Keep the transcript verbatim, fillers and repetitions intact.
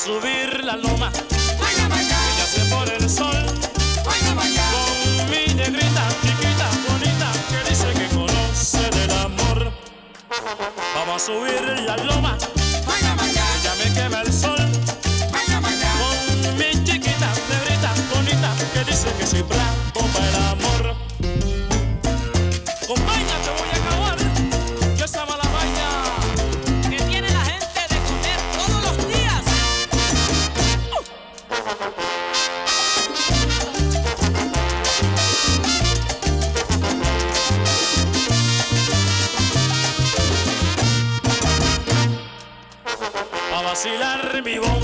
subir la loma. Vaya, vaya. Ella se pone el sol. Vaya, vaya. Con mi negrita, chiquita, bonita, que dice que conoce del amor. Vamos a subir la loma. Vaya, vaya. Ella me quema el sol. Vaya, vaya. Con mi chiquita, negrita, bonita, que dice que soy bravo para el amor. Con vaina te voy a acabar, que esa mala vaina que tiene la gente de comer todos los días. a vacilar mi voz.